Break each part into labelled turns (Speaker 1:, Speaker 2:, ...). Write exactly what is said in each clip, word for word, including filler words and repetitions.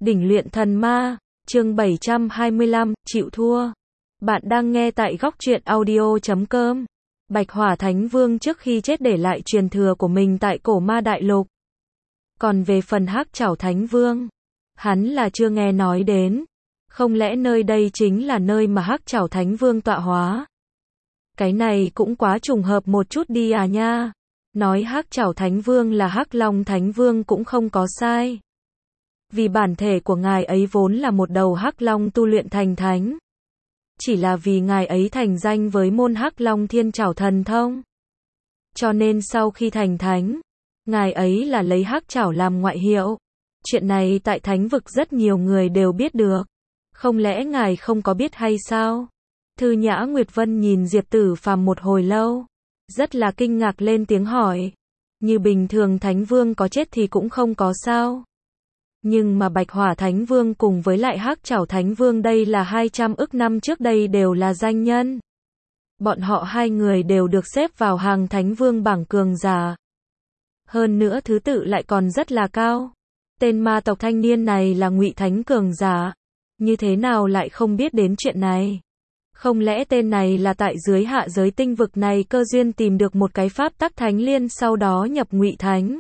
Speaker 1: Đỉnh luyện thần ma, chương bảy trăm hai mươi lăm, chịu thua. Bạn đang nghe tại góc truyện audio chấm com. Bạch Hỏa Thánh Vương trước khi chết để lại truyền thừa của mình tại cổ ma đại lục. Còn về phần Hắc Trảo Thánh Vương, hắn là chưa nghe nói đến. Không lẽ nơi đây chính là nơi mà Hắc Trảo Thánh Vương tọa hóa? Cái này cũng quá trùng hợp một chút đi à nha. Nói Hắc Trảo Thánh Vương là Hắc Long Thánh Vương cũng không có sai. Vì bản thể của ngài ấy vốn là một đầu Hắc Long tu luyện thành thánh. Chỉ là vì ngài ấy thành danh với môn Hắc Long Thiên Trảo Thần Thông. Cho nên sau khi thành thánh, ngài ấy là lấy Hắc Trảo làm ngoại hiệu. Chuyện này tại thánh vực rất nhiều người đều biết được. Không lẽ ngài không có biết hay sao? Thư Nhã Nguyệt Vân nhìn Diệp Tử Phàm một hồi lâu, rất là kinh ngạc lên tiếng hỏi. Như bình thường Thánh Vương có chết thì cũng không có sao. Nhưng mà Bạch Hỏa Thánh Vương cùng với lại Hắc Trảo Thánh Vương đây là hai trăm ức năm trước đây đều là danh nhân. Bọn họ hai người đều được xếp vào hàng Thánh Vương bảng cường giả. Hơn nữa thứ tự lại còn rất là cao. Tên ma tộc thanh niên này là Ngụy Thánh cường giả. Như thế nào lại không biết đến chuyện này? Không lẽ tên này là tại dưới hạ giới tinh vực này cơ duyên tìm được một cái pháp tắc thánh liên sau đó nhập Ngụy Thánh?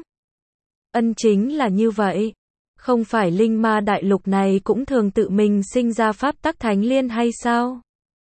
Speaker 1: Ân chính là như vậy. Không phải linh ma đại lục này cũng thường tự mình sinh ra pháp tắc thánh liên hay sao?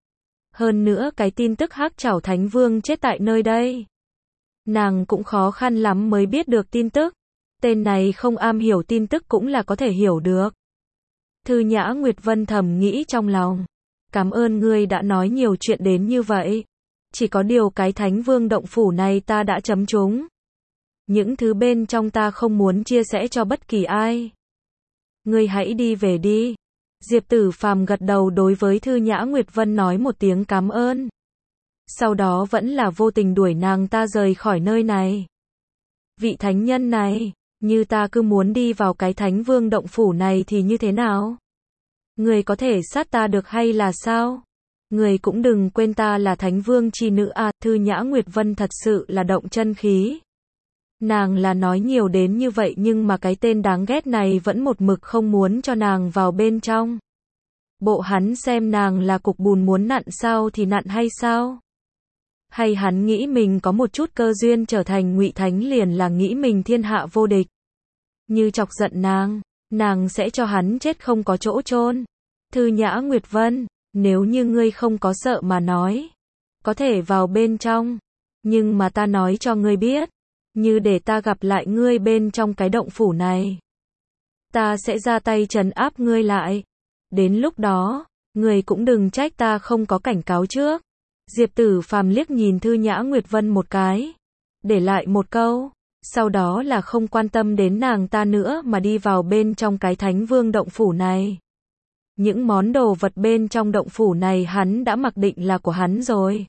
Speaker 1: Hơn nữa cái tin tức Hắc Trảo Thánh Vương chết tại nơi đây, nàng cũng khó khăn lắm mới biết được tin tức. Tên này không am hiểu tin tức cũng là có thể hiểu được. Thư Nhã Nguyệt Vân thầm nghĩ trong lòng. Cảm ơn ngươi đã nói nhiều chuyện đến như vậy. Chỉ có điều cái Thánh Vương động phủ này ta đã chấm trúng. Những thứ bên trong ta không muốn chia sẻ cho bất kỳ ai. Ngươi hãy đi về đi. Diệp Tử Phàm gật đầu đối với Thư Nhã Nguyệt Vân nói một tiếng cảm ơn. Sau đó vẫn là vô tình đuổi nàng ta rời khỏi nơi này. Vị thánh nhân này, như ta cứ muốn đi vào cái Thánh Vương động phủ này thì như thế nào? Người có thể sát ta được hay là sao? Người cũng đừng quên ta là Thánh Vương chi nữ à. Thư Nhã Nguyệt Vân thật sự là động chân khí. Nàng là nói nhiều đến như vậy nhưng mà cái tên đáng ghét này vẫn một mực không muốn cho nàng vào bên trong. Bộ hắn xem nàng là cục bùn muốn nặn sao thì nặn hay sao? Hay hắn nghĩ mình có một chút cơ duyên trở thành Ngụy Thánh liền là nghĩ mình thiên hạ vô địch? Như chọc giận nàng, nàng sẽ cho hắn chết không có chỗ chôn. Thư Nhã Nguyệt Vân, nếu như ngươi không có sợ mà nói, có thể vào bên trong. Nhưng mà ta nói cho ngươi biết, như để ta gặp lại ngươi bên trong cái động phủ này, ta sẽ ra tay trấn áp ngươi lại. Đến lúc đó, ngươi cũng đừng trách ta không có cảnh cáo trước. Diệp Tử Phàm liếc nhìn Thư Nhã Nguyệt Vân một cái, để lại một câu, sau đó là không quan tâm đến nàng ta nữa mà đi vào bên trong cái Thánh Vương động phủ này. Những món đồ vật bên trong động phủ này hắn đã mặc định là của hắn rồi.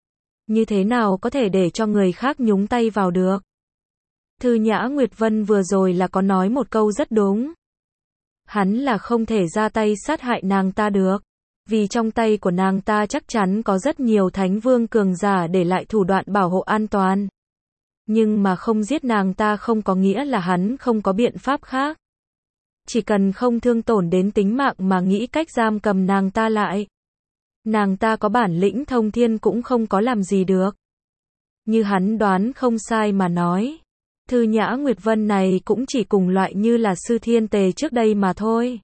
Speaker 1: Như thế nào có thể để cho người khác nhúng tay vào được? Thư Nhã Nguyệt Vân vừa rồi là có nói một câu rất đúng. Hắn là không thể ra tay sát hại nàng ta được. Vì trong tay của nàng ta chắc chắn có rất nhiều Thánh Vương cường giả để lại thủ đoạn bảo hộ an toàn. Nhưng mà không giết nàng ta không có nghĩa là hắn không có biện pháp khác. Chỉ cần không thương tổn đến tính mạng mà nghĩ cách giam cầm nàng ta lại. Nàng ta có bản lĩnh thông thiên cũng không có làm gì được. Như hắn đoán không sai mà nói, Thư Nhã Nguyệt Vân này cũng chỉ cùng loại như là Sư Thiên Tề trước đây mà thôi.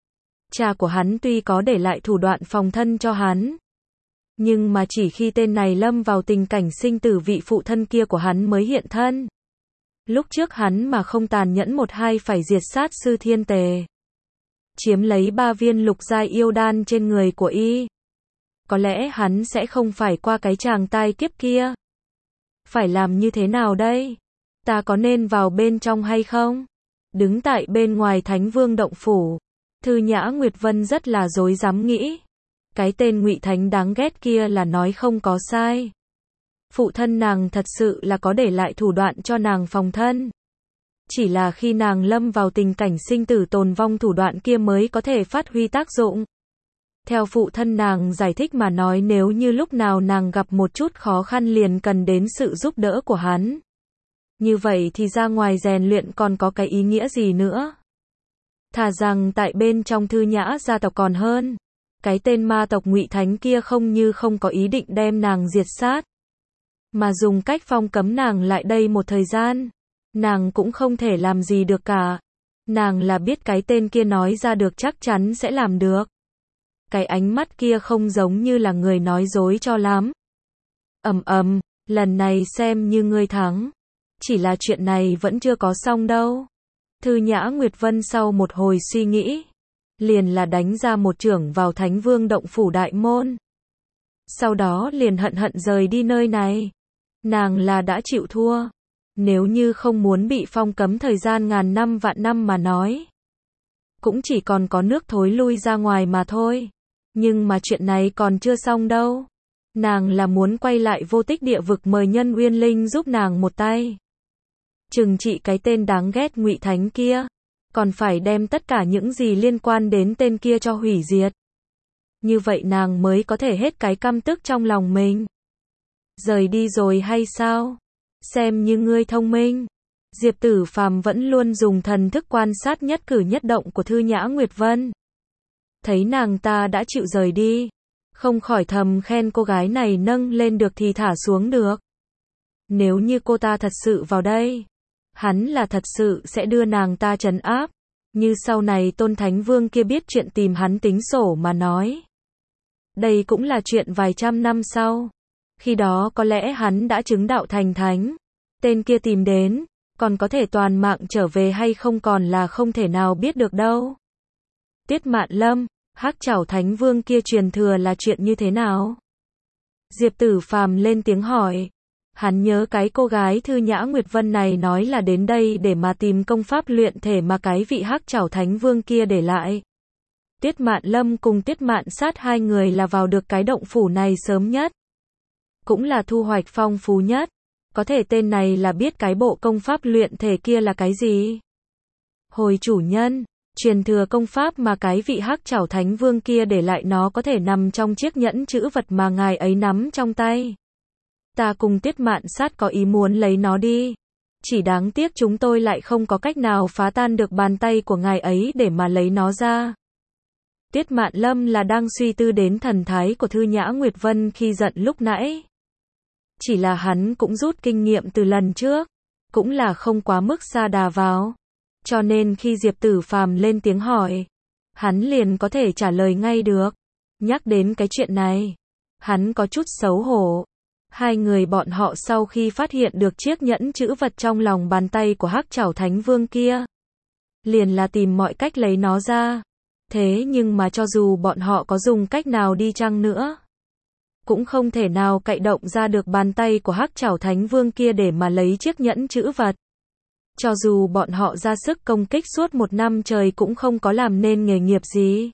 Speaker 1: Cha của hắn tuy có để lại thủ đoạn phòng thân cho hắn, nhưng mà chỉ khi tên này lâm vào tình cảnh sinh tử vị phụ thân kia của hắn mới hiện thân. Lúc trước hắn mà không tàn nhẫn một hai phải diệt sát Sư Thiên Tề, chiếm lấy ba viên lục giai yêu đan trên người của y, có lẽ hắn sẽ không phải qua cái tràng tai kiếp kia. Phải làm như thế nào đây? Ta có nên vào bên trong hay không? Đứng tại bên ngoài Thánh Vương động phủ, Thư Nhã Nguyệt Vân rất là rối rắm nghĩ. Cái tên Ngụy Thánh đáng ghét kia là nói không có sai. Phụ thân nàng thật sự là có để lại thủ đoạn cho nàng phòng thân. Chỉ là khi nàng lâm vào tình cảnh sinh tử tồn vong thủ đoạn kia mới có thể phát huy tác dụng. Theo phụ thân nàng giải thích mà nói nếu như lúc nào nàng gặp một chút khó khăn liền cần đến sự giúp đỡ của hắn. Như vậy thì ra ngoài rèn luyện còn có cái ý nghĩa gì nữa? Thà rằng tại bên trong Thư Nhã gia tộc còn hơn. Cái tên ma tộc Ngụy Thánh kia không như không có ý định đem nàng diệt sát, mà dùng cách phong cấm nàng lại đây một thời gian. Nàng cũng không thể làm gì được cả. Nàng là biết cái tên kia nói ra được chắc chắn sẽ làm được. Cái ánh mắt kia không giống như là người nói dối cho lắm. Ầm ầm, lần này xem như ngươi thắng. Chỉ là chuyện này vẫn chưa có xong đâu. Thư Nhã Nguyệt Vân sau một hồi suy nghĩ, liền là đánh ra một chưởng vào Thánh Vương động phủ đại môn. Sau đó liền hận hận rời đi nơi này. Nàng là đã chịu thua. Nếu như không muốn bị phong cấm thời gian ngàn năm vạn năm mà nói, cũng chỉ còn có nước thối lui ra ngoài mà thôi. Nhưng mà chuyện này còn chưa xong đâu. Nàng là muốn quay lại Vô Tích địa vực mời Nhân Uyên Linh giúp nàng một tay. Trừng trị cái tên đáng ghét Ngụy Thánh kia. Còn phải đem tất cả những gì liên quan đến tên kia cho hủy diệt. Như vậy nàng mới có thể hết cái căm tức trong lòng mình. Rời đi rồi hay sao? Xem như ngươi thông minh. Diệp Tử Phàm vẫn luôn dùng thần thức quan sát nhất cử nhất động của Thư Nhã Nguyệt Vân. Thấy nàng ta đã chịu rời đi, không khỏi thầm khen cô gái này nâng lên được thì thả xuống được. Nếu như cô ta thật sự vào đây, hắn là thật sự sẽ đưa nàng ta trấn áp. Như sau này Tôn Thánh Vương kia biết chuyện tìm hắn tính sổ mà nói. Đây cũng là chuyện vài trăm năm sau. Khi đó có lẽ hắn đã chứng đạo thành thánh. Tên kia tìm đến, còn có thể toàn mạng trở về hay không còn là không thể nào biết được đâu. Tiết Mạn Lâm, Hắc Trảo Thánh Vương kia truyền thừa là chuyện như thế nào? Diệp Tử Phàm lên tiếng hỏi. Hắn nhớ cái cô gái Thư Nhã Nguyệt Vân này nói là đến đây để mà tìm công pháp luyện thể mà cái vị Hắc Trảo Thánh Vương kia để lại. Tiết Mạn Lâm cùng Tiết Mạn Sát hai người là vào được cái động phủ này sớm nhất. Cũng là thu hoạch phong phú nhất. Có thể tên này là biết cái bộ công pháp luyện thể kia là cái gì? Hồi chủ nhân, truyền thừa công pháp mà cái vị Hắc Trảo Thánh Vương kia để lại nó có thể nằm trong chiếc nhẫn chữ vật mà ngài ấy nắm trong tay. Ta cùng Tiết Mạn Sát có ý muốn lấy nó đi. Chỉ đáng tiếc chúng tôi lại không có cách nào phá tan được bàn tay của ngài ấy để mà lấy nó ra. Tiết Mạn Lâm là đang suy tư đến thần thái của Thư Nhã Nguyệt Vân khi giận lúc nãy. Chỉ là hắn cũng rút kinh nghiệm từ lần trước, cũng là không quá mức sa đà vào. Cho nên khi Diệp Tử Phàm lên tiếng hỏi, hắn liền có thể trả lời ngay được. Nhắc đến cái chuyện này, hắn có chút xấu hổ. Hai người bọn họ sau khi phát hiện được chiếc nhẫn chữ vật trong lòng bàn tay của Hắc Trảo Thánh Vương kia, liền là tìm mọi cách lấy nó ra. Thế nhưng mà cho dù bọn họ có dùng cách nào đi chăng nữa, cũng không thể nào cậy động ra được bàn tay của Hắc Trảo Thánh Vương kia để mà lấy chiếc nhẫn chữ vật. Cho dù bọn họ ra sức công kích suốt một năm trời cũng không có làm nên nghề nghiệp gì.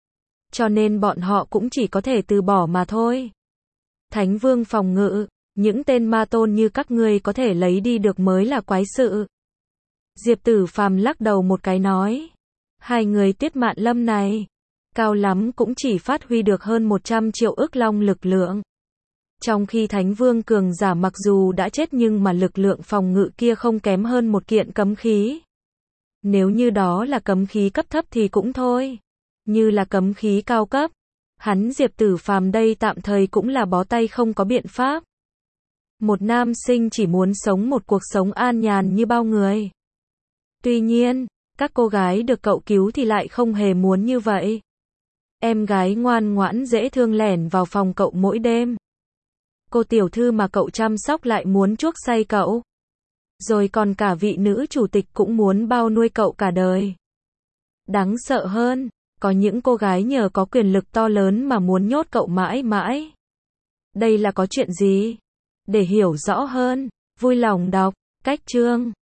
Speaker 1: Cho nên bọn họ cũng chỉ có thể từ bỏ mà thôi. Thánh Vương phòng ngự, những tên ma tôn như các ngươi có thể lấy đi được mới là quái sự. Diệp Tử Phàm lắc đầu một cái nói. Hai người Tiết Mạn Lâm này, cao lắm cũng chỉ phát huy được hơn một trăm triệu ức long lực lượng. Trong khi Thánh Vương cường giả mặc dù đã chết nhưng mà lực lượng phòng ngự kia không kém hơn một kiện cấm khí. Nếu như đó là cấm khí cấp thấp thì cũng thôi. Như là cấm khí cao cấp, hắn Diệp Tử Phàm đây tạm thời cũng là bó tay không có biện pháp. Một nam sinh chỉ muốn sống một cuộc sống an nhàn như bao người. Tuy nhiên, các cô gái được cậu cứu thì lại không hề muốn như vậy. Em gái ngoan ngoãn dễ thương lẻn vào phòng cậu mỗi đêm. Cô tiểu thư mà cậu chăm sóc lại muốn chuốc say cậu. Rồi còn cả vị nữ chủ tịch cũng muốn bao nuôi cậu cả đời. Đáng sợ hơn, có những cô gái nhờ có quyền lực to lớn mà muốn nhốt cậu mãi mãi. Đây là có chuyện gì? Để hiểu rõ hơn, vui lòng đọc cách chương